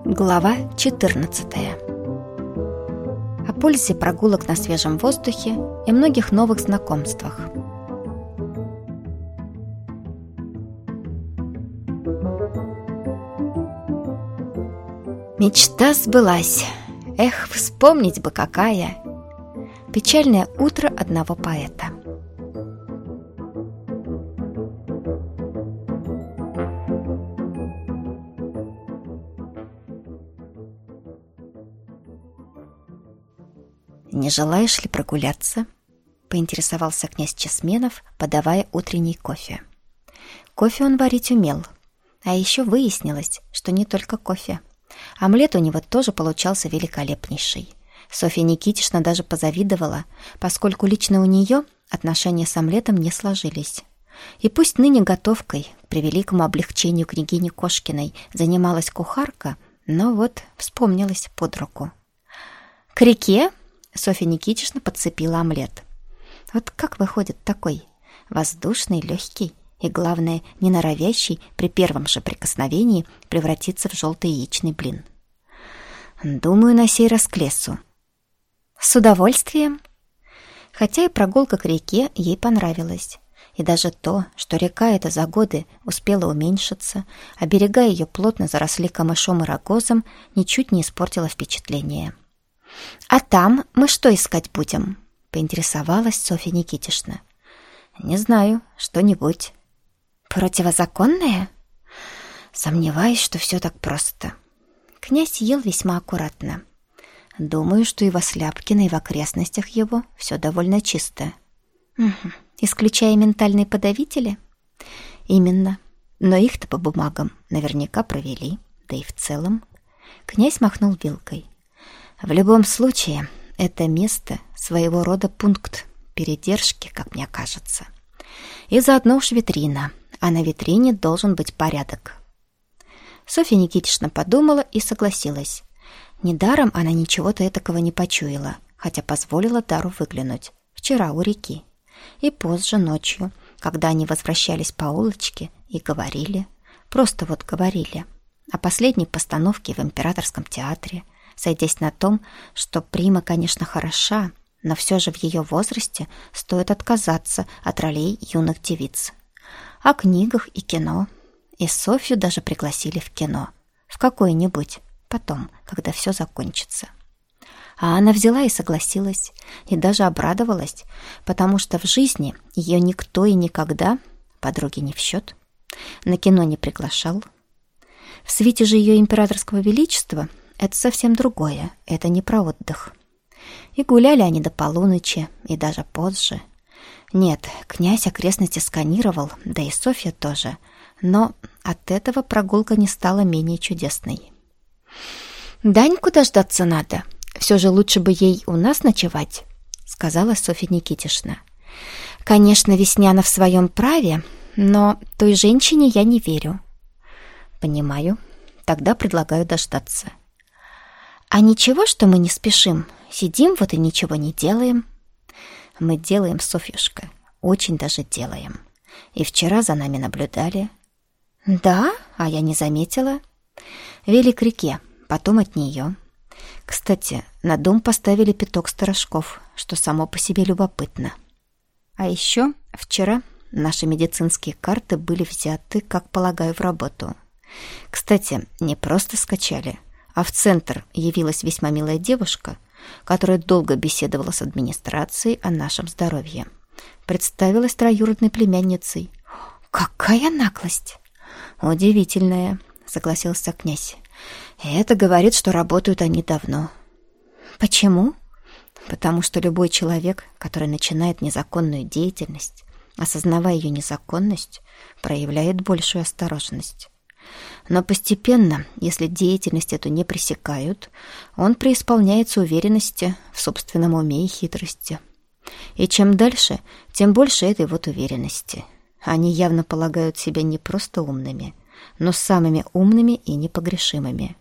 Глава 14. О пользе прогулок на свежем воздухе и многих новых знакомствах. Мечта сбылась. Эх, вспомнить бы какая! Печальное утро одного поэта. «Не желаешь ли прогуляться?» — поинтересовался князь Чесменов, подавая утренний кофе. Кофе он варить умел, а еще выяснилось, что не только кофе. Омлет у него тоже получался великолепнейший. Софья Никитична даже позавидовала, поскольку лично у нее отношения с омлетом не сложились. И пусть ныне готовкой, к превеликому облегчению княгини Кошкиной, занималась кухарка, но вот вспомнилась под руку. «К реке?» — Софья Никитична подцепила омлет. Вот как выходит такой воздушный, легкий и, главное, не норовящий при первом же прикосновении превратиться в желтый яичный блин. «Думаю, на сей раз к лесу». «С удовольствием». Хотя и прогулка к реке ей понравилась, и даже то, что река эта за годы успела уменьшиться, а берега ее плотно заросли камышом и рогозом, ничуть не испортило впечатление. «А там мы что искать будем?» — поинтересовалась Софья Никитична. «Не знаю, что-нибудь». «Противозаконное?» «Сомневаюсь, что все так просто». Князь ел весьма аккуратно. «Думаю, что и во Сляпкино, и в окрестностях его все довольно чисто». «Угу. Исключая ментальные подавители?» «Именно. Но их-то по бумагам наверняка провели, да и в целом». Князь махнул вилкой. «В любом случае, это место своего рода пункт передержки, как мне кажется. И заодно уж витрина, а на витрине должен быть порядок». Софья Никитична подумала и согласилась. Недаром она ничего-то этакого не почуяла, хотя позволила Дару выглянуть вчера у реки. И позже ночью, когда они возвращались по улочке и говорили, просто вот говорили, о последней постановке в Императорском театре, сойдясь на том, что Прима, конечно, хороша, но все же в ее возрасте стоит отказаться от ролей юных девиц. О книгах и кино. И Софью даже пригласили в кино. В какое-нибудь. Потом, когда все закончится. А она взяла и согласилась, и даже обрадовалась, потому что в жизни ее никто и никогда, подруги не в счет, на кино не приглашал. В свите же ее императорского величества это совсем другое, это не про отдых. И гуляли они до полуночи, и даже позже. Нет, князь окрестности сканировал, да и Софья тоже, но от этого прогулка не стала менее чудесной. «Даньку дождаться надо. Все же лучше бы ей у нас ночевать», — сказала Софья Никитична. «Конечно, Весняна в своем праве, но той женщине я не верю». «Понимаю. Тогда предлагаю дождаться». «А ничего, что мы не спешим? Сидим вот и ничего не делаем?» «Мы делаем, Софьюшка, очень даже делаем. И вчера за нами наблюдали». «Да? А я не заметила». «Вели к реке, потом от нее. Кстати, на дом поставили пяток сторожков, что само по себе любопытно. А еще вчера наши медицинские карты были взяты, как полагаю, в работу. Кстати, не просто скачали, а в центр явилась весьма милая девушка, которая долго беседовала с администрацией о нашем здоровье. Представилась троюродной племянницей». «Какая наглость!» «Удивительная», — согласился князь. «Это говорит, что работают они давно». «Почему?» «Потому что любой человек, который начинает незаконную деятельность, осознавая ее незаконность, проявляет большую осторожность. Но постепенно, если деятельность эту не пресекают, он преисполняется уверенности в собственном уме и хитрости. И чем дальше, тем больше этой вот уверенности. Они явно полагают себя не просто умными, но самыми умными и непогрешимыми.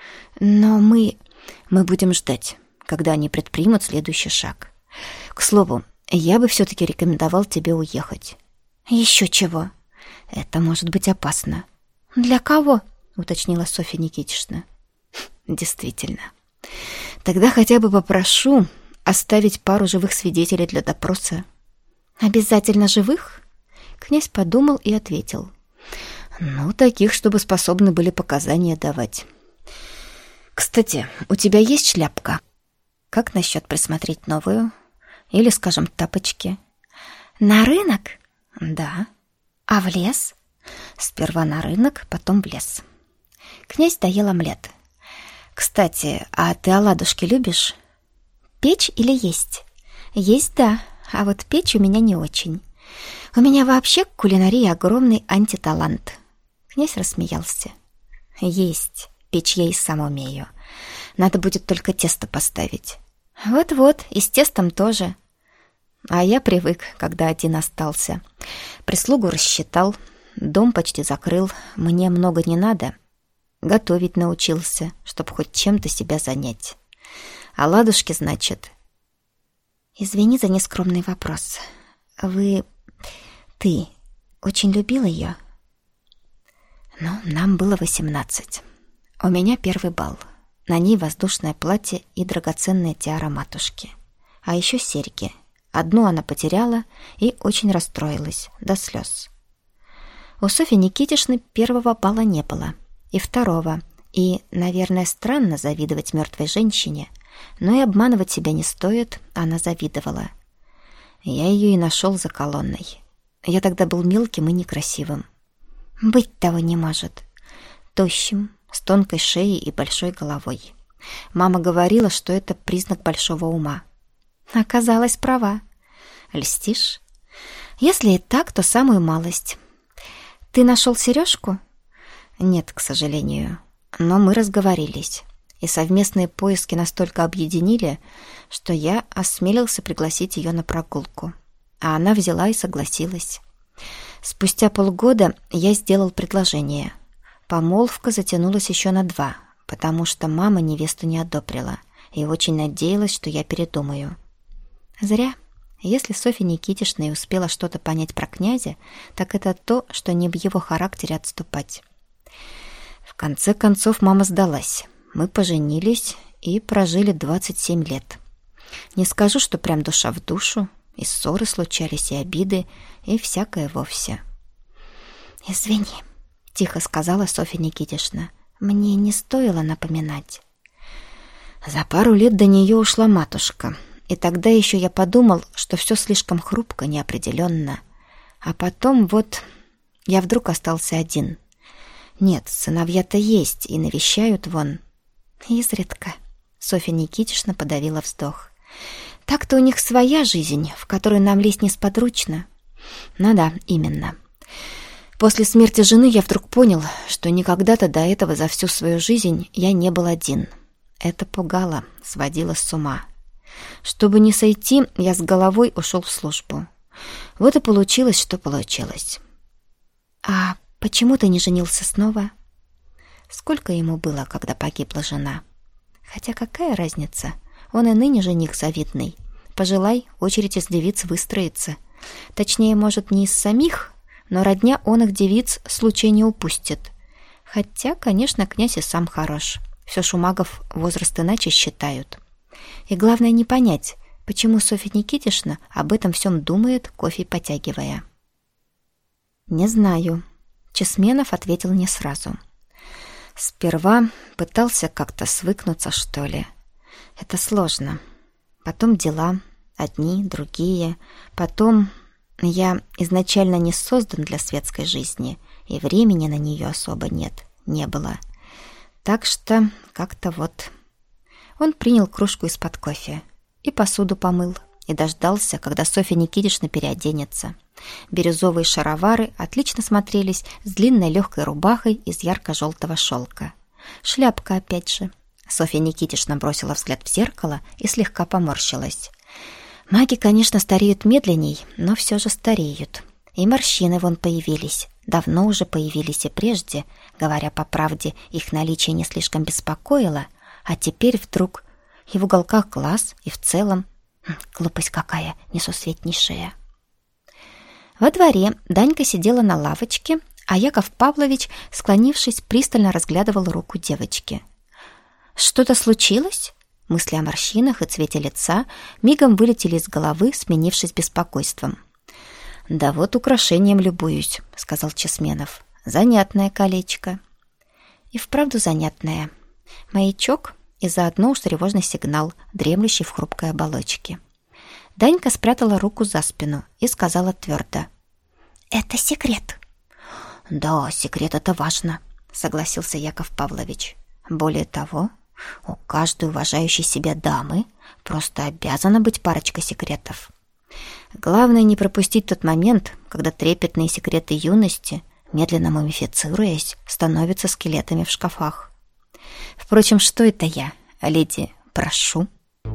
Но мы будем ждать, когда они предпримут следующий шаг. К слову, я бы все-таки рекомендовал тебе уехать». «Еще чего?» «Это может быть опасно». «Для кого?» — уточнила Софья Никитична. Действительно. Тогда хотя бы попрошу оставить пару живых свидетелей для допроса. Обязательно живых? Князь подумал и ответил. Ну, таких, чтобы способны были показания давать. Кстати, у тебя есть шляпка? Как насчет присмотреть новую? Или, скажем, тапочки? На рынок? Да. А в лес? Сперва на рынок, потом в лес. Князь доел омлет. Кстати, а ты оладушки любишь? Печь или есть? Есть, да, а вот печь у меня не очень. У меня вообще к кулинарии огромный антиталант. Князь рассмеялся. Есть, печь я и сам умею. Надо будет только тесто поставить. Вот-вот, и с тестом тоже. А я привык, когда один остался. Прислугу рассчитал, дом почти закрыл, мне много не надо. Готовить научился, чтоб хоть чем-то себя занять. А ладушки, значит... Извини за нескромный вопрос. Ты очень любил ее? Ну, нам было 18. У меня первый бал. На ней воздушное платье и драгоценная тиара матушки. А еще серьги. Одну она потеряла и очень расстроилась, до слез. У Софьи Никитишны первого бала не было. И второго. И, наверное, странно завидовать мертвой женщине, но и обманывать себя не стоит, она завидовала. Я ее и нашел за колонной. Я тогда был мелким и некрасивым. Быть того не может. Тощим, с тонкой шеей и большой головой. Мама говорила, что это признак большого ума. Оказалась права. Льстишь? Если и так, то самую малость. Ты нашел сережку? Нет, к сожалению. Но мы разговорились. И совместные поиски настолько объединили, что я осмелился пригласить ее на прогулку. А она взяла и согласилась. Спустя полгода я сделал предложение. Помолвка затянулась еще на 2, потому что мама невесту не одобрила и очень надеялась, что я передумаю. Зря. Если Софья Никитишна и успела что-то понять про князя, так это то, что не в его характере отступать. В конце концов мама сдалась. Мы поженились и прожили 27 лет. Не скажу, что прям душа в душу. И ссоры случались, и обиды, и всякое вовсе. «Извини», — тихо сказала Софья Никитишна. «Мне не стоило напоминать». За пару лет до нее ушла матушка. И тогда еще я подумал, что все слишком хрупко, неопределенно. А потом вот я вдруг остался один. Нет, сыновья-то есть и навещают вон. Изредка. Софья Никитишна подавила вздох. Так-то у них своя жизнь, в которую нам лезть несподручно. Ну да, именно. После смерти жены я вдруг понял, что никогда-то до этого за всю свою жизнь я не был один. Это пугало, сводило с ума. Чтобы не сойти, я с головой ушел в службу. Вот и получилось, что получилось. А почему ты не женился снова? Сколько ему было, когда погибла жена? Хотя какая разница? Он и ныне жених завидный. Пожелай, очередь из девиц выстроится. Точнее, может, не из самих, но родня оных девиц случай не упустит. Хотя, конечно, князь и сам хорош. Все ж у магов возраст иначе считают. И главное не понять, почему Софья Никитишна об этом всем думает, кофе потягивая. «Не знаю», — Чесменов ответил не сразу. «Сперва пытался как-то свыкнуться, что ли. Это сложно. Потом дела, одни, другие. Потом я изначально не создан для светской жизни, и времени на нее особо не было. Так что как-то вот...» Он принял кружку из-под кофе и посуду помыл, и дождался, когда Софья Никитишна переоденется. Бирюзовые шаровары отлично смотрелись с длинной легкой рубахой из ярко-желтого шелка. Шляпка опять же. Софья Никитишна бросила взгляд в зеркало и слегка поморщилась. Маги, конечно, стареют медленней, но все же стареют. И морщины вон появились. Давно уже появились и прежде. Говоря по правде, их наличие не слишком беспокоило. А теперь вдруг и в уголках глаз, и в целом... Глупость какая, несусветнейшая. Во дворе Данька сидела на лавочке, а Яков Павлович, склонившись, пристально разглядывал руку девочки. «Что-то случилось?» Мысли о морщинах и цвете лица мигом вылетели из головы, сменившись беспокойством. «Да вот украшением любуюсь», — сказал Чесменов. «Занятное колечко». И вправду занятное. Маячок и заодно уж тревожный сигнал, дремлющий в хрупкой оболочке. Данька спрятала руку за спину и сказала твердо: «Это секрет». «Да, секрет — это важно», — согласился Яков Павлович. «Более того, у каждой уважающей себя дамы просто обязана быть парочка секретов. Главное не пропустить тот момент, когда трепетные секреты юности, медленно мумифицируясь, становятся скелетами в шкафах. Впрочем, что это я, леди, прошу?»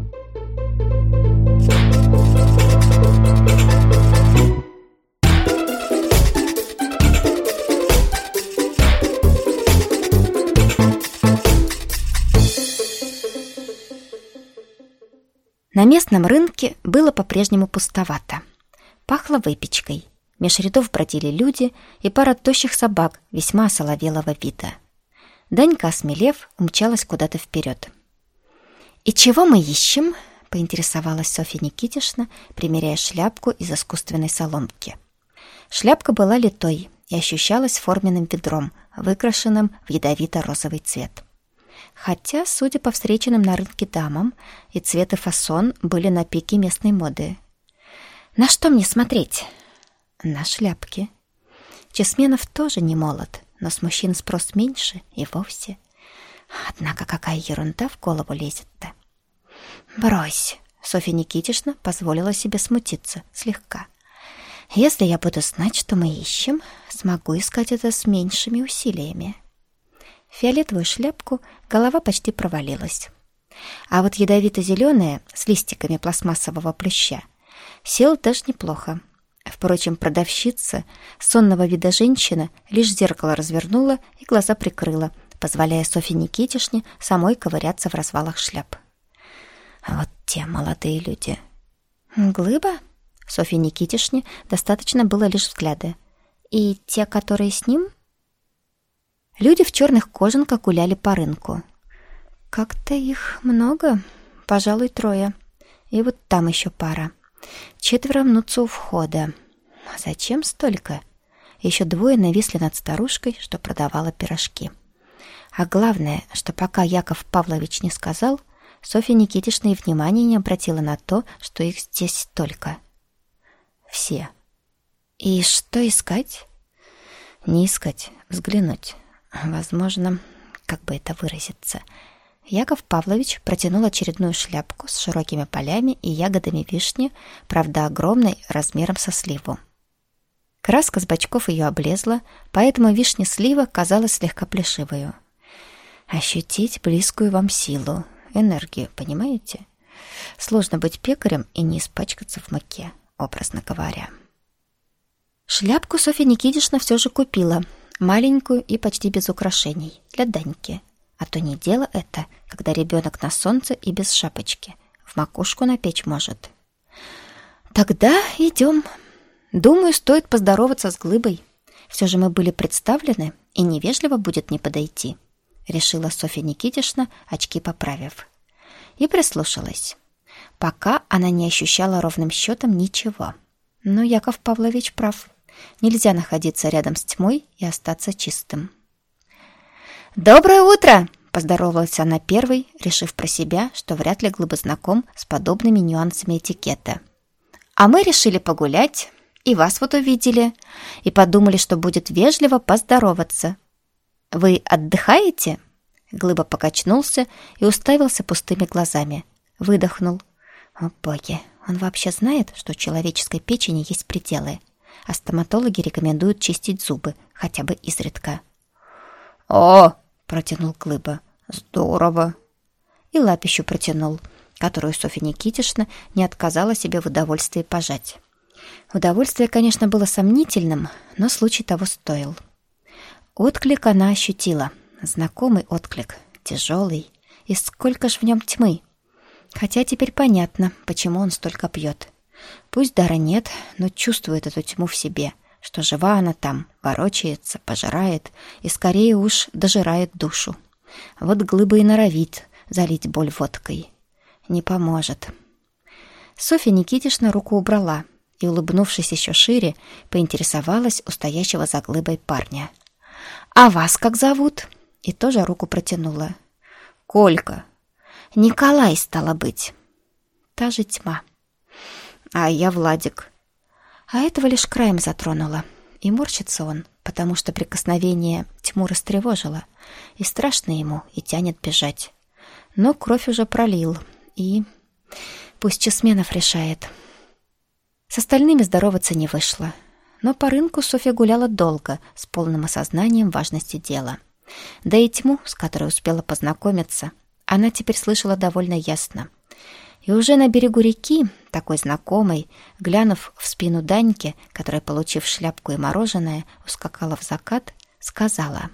На местном рынке было по-прежнему пустовато. Пахло выпечкой. Меж рядов бродили люди и пара тощих собак весьма осоловелого вида. Данька, осмелев, умчалась куда-то вперед. «И чего мы ищем?» — поинтересовалась Софья Никитишна, примеряя шляпку из искусственной соломки. Шляпка была литой и ощущалась форменным ведром, выкрашенным в ядовито-розовый цвет. Хотя, судя по встреченным на рынке дамам, и цвет и фасон были на пике местной моды. «На что мне смотреть?» «На шляпки». Чесменов тоже не молод, но с мужчин спрос меньше и вовсе. Однако какая ерунда в голову лезет-то? «Брось!» — Софья Никитишна позволила себе смутиться слегка. «Если я буду знать, что мы ищем, смогу искать это с меньшими усилиями». В фиолетовую шляпку голова почти провалилась. А вот ядовито-зеленая с листиками пластмассового плюща села даже неплохо. Впрочем, продавщица, сонного вида женщина, лишь зеркало развернула и глаза прикрыла, позволяя Софье Никитишне самой ковыряться в развалах шляп. Вот те молодые люди. «Глыба?» Софье Никитишне достаточно было лишь взгляда. «И те, которые с ним?» Люди в черных кожанках гуляли по рынку. Как-то их много, пожалуй, 3. И вот там еще пара. 4 мнутся у входа. Зачем столько? Еще 2 нависли над старушкой, что продавала пирожки. А главное, что пока Яков Павлович не сказал, Софья Никитишна и внимания не обратила на то, что их здесь столько. Все. И что искать? Не искать, взглянуть. Возможно, как бы это выразиться. Яков Павлович протянул очередную шляпку с широкими полями и ягодами вишни, правда, огромной, размером со сливу. Краска с бочков ее облезла, поэтому вишня-слива казалась слегка плешивою. Ощутить близкую вам силу, энергию, понимаете? Сложно быть пекарем и не испачкаться в муке, образно говоря. Шляпку Софья Никитишна все же купила, маленькую и почти без украшений, для Даньки. А то не дело это, когда ребенок на солнце и без шапочки. В макушку напечь может. Тогда идем. Думаю, стоит поздороваться с Глыбой. Все же мы были представлены, и невежливо будет не подойти, решила Софья Никитишна, очки поправив. И прислушалась. Пока она не ощущала ровным счетом ничего. Но Яков Павлович прав. Нельзя находиться рядом с тьмой и остаться чистым. «Доброе утро!» — поздоровалась она первой, решив про себя, что вряд ли Глыба знаком с подобными нюансами этикета. «А мы решили погулять, и вас вот увидели, и подумали, что будет вежливо поздороваться. Вы отдыхаете?» Глыба покачнулся и уставился пустыми глазами. Выдохнул. «О, боги, он вообще знает, что у человеческой печени есть пределы, а стоматологи рекомендуют чистить зубы хотя бы изредка». «О!» — протянул Глыба. «Здорово!» И лапищу протянул, которую Софья Никитишна не отказала себе в удовольствии пожать. Удовольствие, конечно, было сомнительным, но случай того стоил. Отклик она ощутила. Знакомый отклик, тяжелый. И сколько ж в нем тьмы! Хотя теперь понятно, почему он столько пьет. Пусть дара нет, но чувствует эту тьму в себе, что жива она там, ворочается, пожирает и скорее уж дожирает душу. Вот Глыба и норовит, залить боль водкой. Не поможет. Софья Никитишна руку убрала и, улыбнувшись еще шире, поинтересовалась у стоящего за глыбой парня. «А вас как зовут?» И тоже руку протянула. «Колька». «Николай, стало быть». Та же тьма. «А я Владик». А этого лишь краем затронула. И морщится он, потому что прикосновение тьму растревожило. И страшно ему, и тянет бежать. Но кровь уже пролил. И пусть Чесменов решает. С остальными здороваться не вышло. Но по рынку Софья гуляла долго, с полным осознанием важности дела. Да и тьму, с которой успела познакомиться, она теперь слышала довольно ясно. И уже на берегу реки, такой знакомой, глянув в спину Даньки, которая, получив шляпку и мороженое, ускакала в закат, сказала: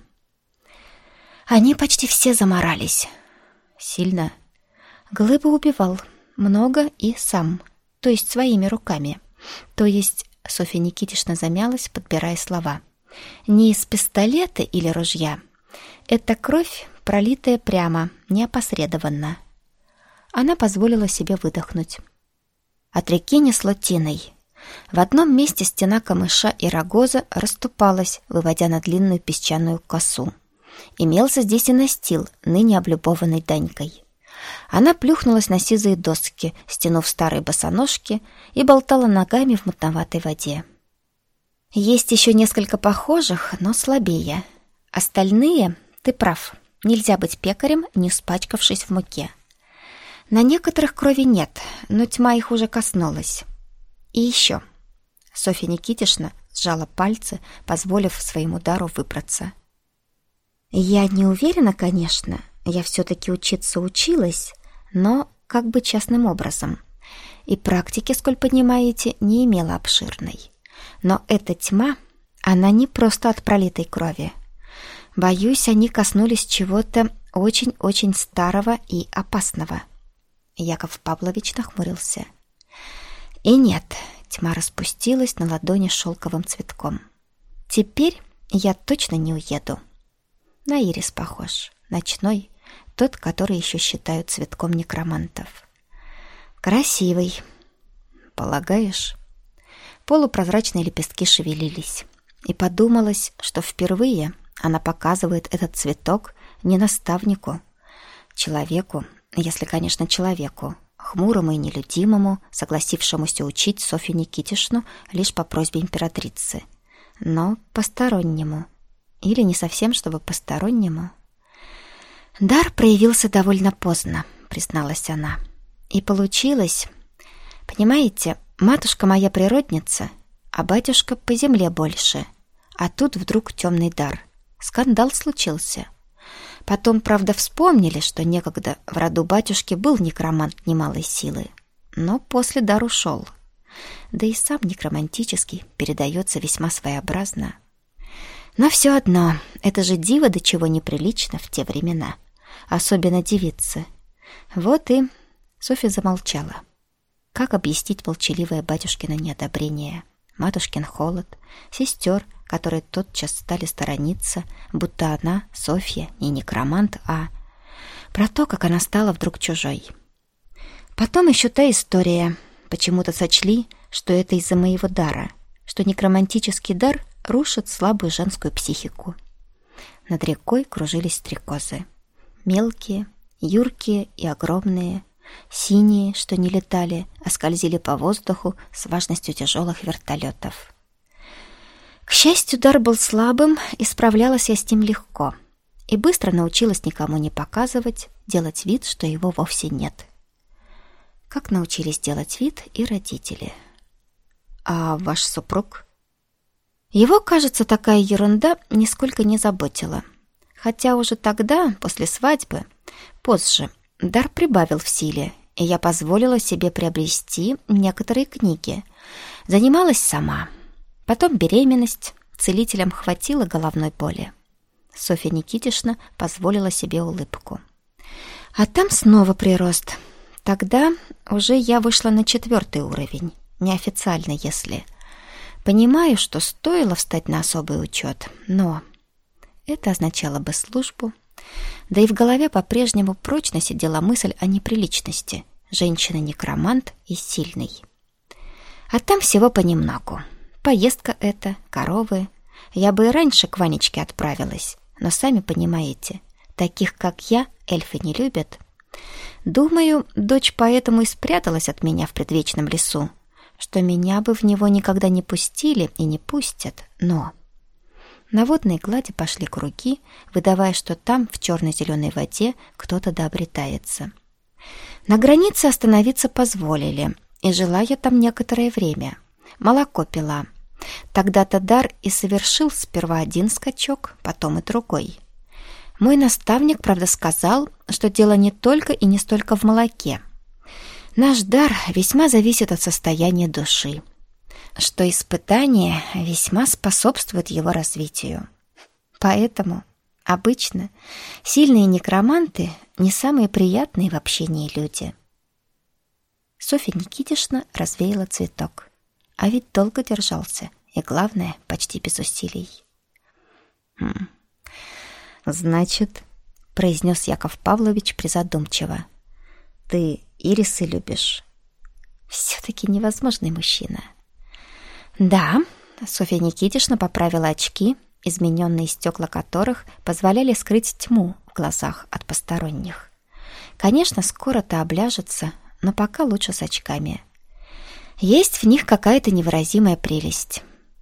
«Они почти все заморались». «Сильно?» «Глыба убивал. Много и сам. То есть своими руками. То есть...» Софья Никитишна замялась, подбирая слова. «Не из пистолета или ружья. Это кровь, пролитая прямо, неопосредованно». Она позволила себе выдохнуть. От реки несло тиной. В одном месте стена камыша и рогоза расступалась, выводя на длинную песчаную косу. Имелся здесь и настил, ныне облюбованный Данькой. Она плюхнулась на сизые доски, стянув старые босоножки, и болтала ногами в мутноватой воде. Есть еще несколько похожих, но слабее. Остальные, ты прав, нельзя быть пекарем, не испачкавшись в муке. На некоторых крови нет, но тьма их уже коснулась. И еще. Софья Никитишна сжала пальцы, позволив своему дару выбраться. Я не уверена, конечно, я все-таки учиться училась, но как бы частным образом. И практики, сколь понимаете, не имела обширной. Но эта тьма, она не просто от пролитой крови. Боюсь, они коснулись чего-то очень-очень старого и опасного. Яков Павлович нахмурился. И нет, тьма распустилась на ладони шелковым цветком. Теперь я точно не уеду. На ирис похож, ночной, тот, который еще считают цветком некромантов. Красивый. Полагаешь? Полупрозрачные лепестки шевелились. И подумалось, что впервые она показывает этот цветок не наставнику, человеку, если, конечно, человеку, хмурому и нелюдимому, согласившемуся учить Софью Никитишну лишь по просьбе императрицы, но постороннему. Или не совсем, чтобы постороннему. Дар проявился довольно поздно, призналась она. И получилось... Понимаете, матушка моя природница, а батюшка по земле больше. А тут вдруг темный дар. Скандал случился. Потом, правда, вспомнили, что некогда в роду батюшки был некромант немалой силы. Но после дар ушел. Да и сам некромантический передается весьма своеобразно. Но все одно, это же диво до чего неприлично в те времена. Особенно девицы. Вот и... Софья замолчала. Как объяснить молчаливое батюшкино неодобрение, матушкин холод, сестер, которые тотчас стали сторониться, будто она, Софья, не некромант, а... Про то, как она стала вдруг чужой. Потом еще та история. Почему-то сочли, что это из-за моего дара, что некромантический дар рушит слабую женскую психику. Над рекой кружились стрекозы. Мелкие, юркие и огромные, синие, что не летали, а скользили по воздуху с важностью тяжелых вертолетов. К счастью, дар был слабым, и справлялась я с ним легко. И быстро научилась никому не показывать, делать вид, что его вовсе нет. Как научились делать вид и родители. А ваш супруг? Его, кажется, такая ерунда нисколько не заботила. Хотя уже тогда, после свадьбы, позже, дар прибавил в силе, и я позволила себе приобрести некоторые книги. Занималась сама. Потом беременность, целителям хватило головной боли. Софья Никитишна позволила себе улыбку. А там снова прирост. Тогда уже я вышла на 4 уровень, неофициально, если... Понимаю, что стоило встать на особый учет, но это означало бы службу, Да и в голове по-прежнему прочно сидела мысль о неприличности. Женщина-некромант и сильный. А там всего понемногу. Поездка эта, коровы. Я бы и раньше к Ванечке отправилась, но сами понимаете, таких, как я, эльфы не любят. Думаю, дочь поэтому и спряталась от меня в предвечном лесу, что меня бы в него никогда не пустили и не пустят, но... На водной глади пошли круги, выдавая, что там, в черно-зеленой воде, кто-то дообретается. На границе остановиться позволили, и жила я там некоторое время. Молоко пила. Тогда-то дар и совершил сперва один скачок, потом и другой. Мой наставник, правда, сказал, что дело не только и не столько в молоке. Наш дар весьма зависит от состояния души, что испытание весьма способствует его развитию. Поэтому обычно сильные некроманты не самые приятные в общении люди. Софья Никитишна развеяла цветок, а ведь долго держался, и, главное, почти без усилий. «Значит, — произнес Яков Павлович призадумчиво, — ты ирисы любишь?» «Все-таки невозможный мужчина». «Да», — Софья Никитишна поправила очки, измененные стекла которых позволяли скрыть тьму в глазах от посторонних. «Конечно, скоро-то обляжется, но пока лучше с очками. Есть в них какая-то невыразимая прелесть».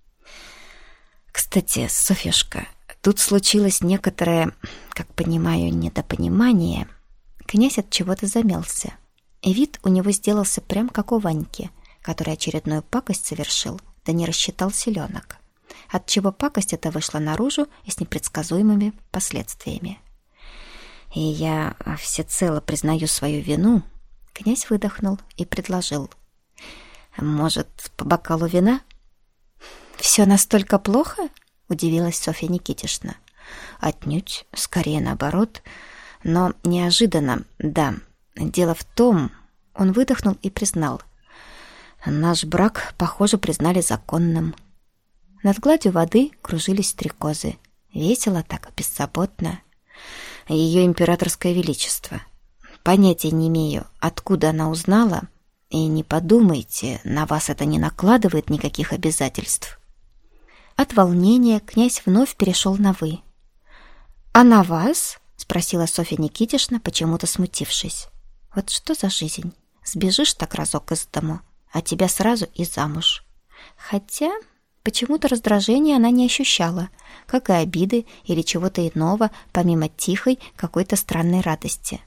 «Кстати, Софьюшка, тут случилось некоторое, как понимаю, недопонимание». Князь от чего-то замялся, и вид у него сделался прям как у Ваньки, который очередную пакость совершил, да не рассчитал селенок, отчего пакость эта вышла наружу и с непредсказуемыми последствиями. «И я всецело признаю свою вину», — князь выдохнул и предложил. «Может, по бокалу вина?» «Все настолько плохо?» — удивилась Софья Никитишна. «Отнюдь, скорее наоборот, но неожиданно, да. Дело в том...» — он выдохнул и признал. «Наш брак, похоже, признали законным». Над гладью воды кружились стрекозы. Весело так, беззаботно. Ее императорское величество. Понятия не имею, откуда она узнала, и не подумайте, на вас это не накладывает никаких обязательств. От волнения князь вновь перешел на «вы». «А на вас?» — спросила Софья Никитишна, почему-то смутившись. «Вот что за жизнь? Сбежишь так разок из дому, а тебя сразу и замуж». Хотя почему-то раздражения она не ощущала, как и обиды или чего-то иного, помимо тихой какой-то странной радости.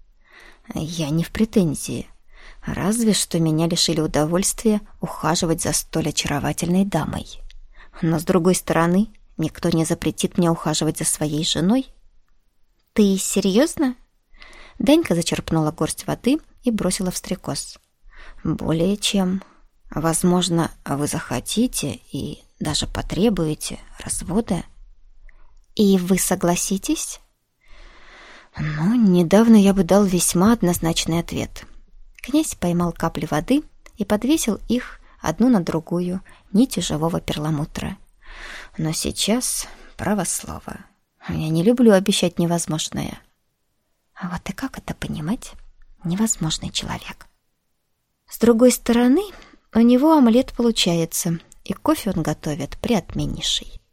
«Я не в претензии. Разве что меня лишили удовольствия ухаживать за столь очаровательной дамой. Но, с другой стороны, никто не запретит мне ухаживать за своей женой». «Ты серьезно?» Данька зачерпнула горсть воды и бросила в стрекоз. «Более чем. Возможно, вы захотите и даже потребуете развода». «И вы согласитесь?» «Ну, недавно я бы дал весьма однозначный ответ». Князь поймал капли воды и подвесил их одну на другую нитью живого перламутра. «Но сейчас, право слово, я не люблю обещать невозможное». А вот и как это понимать? Невозможный человек. С другой стороны, у него омлет получается, и кофе он готовит приотменнейший.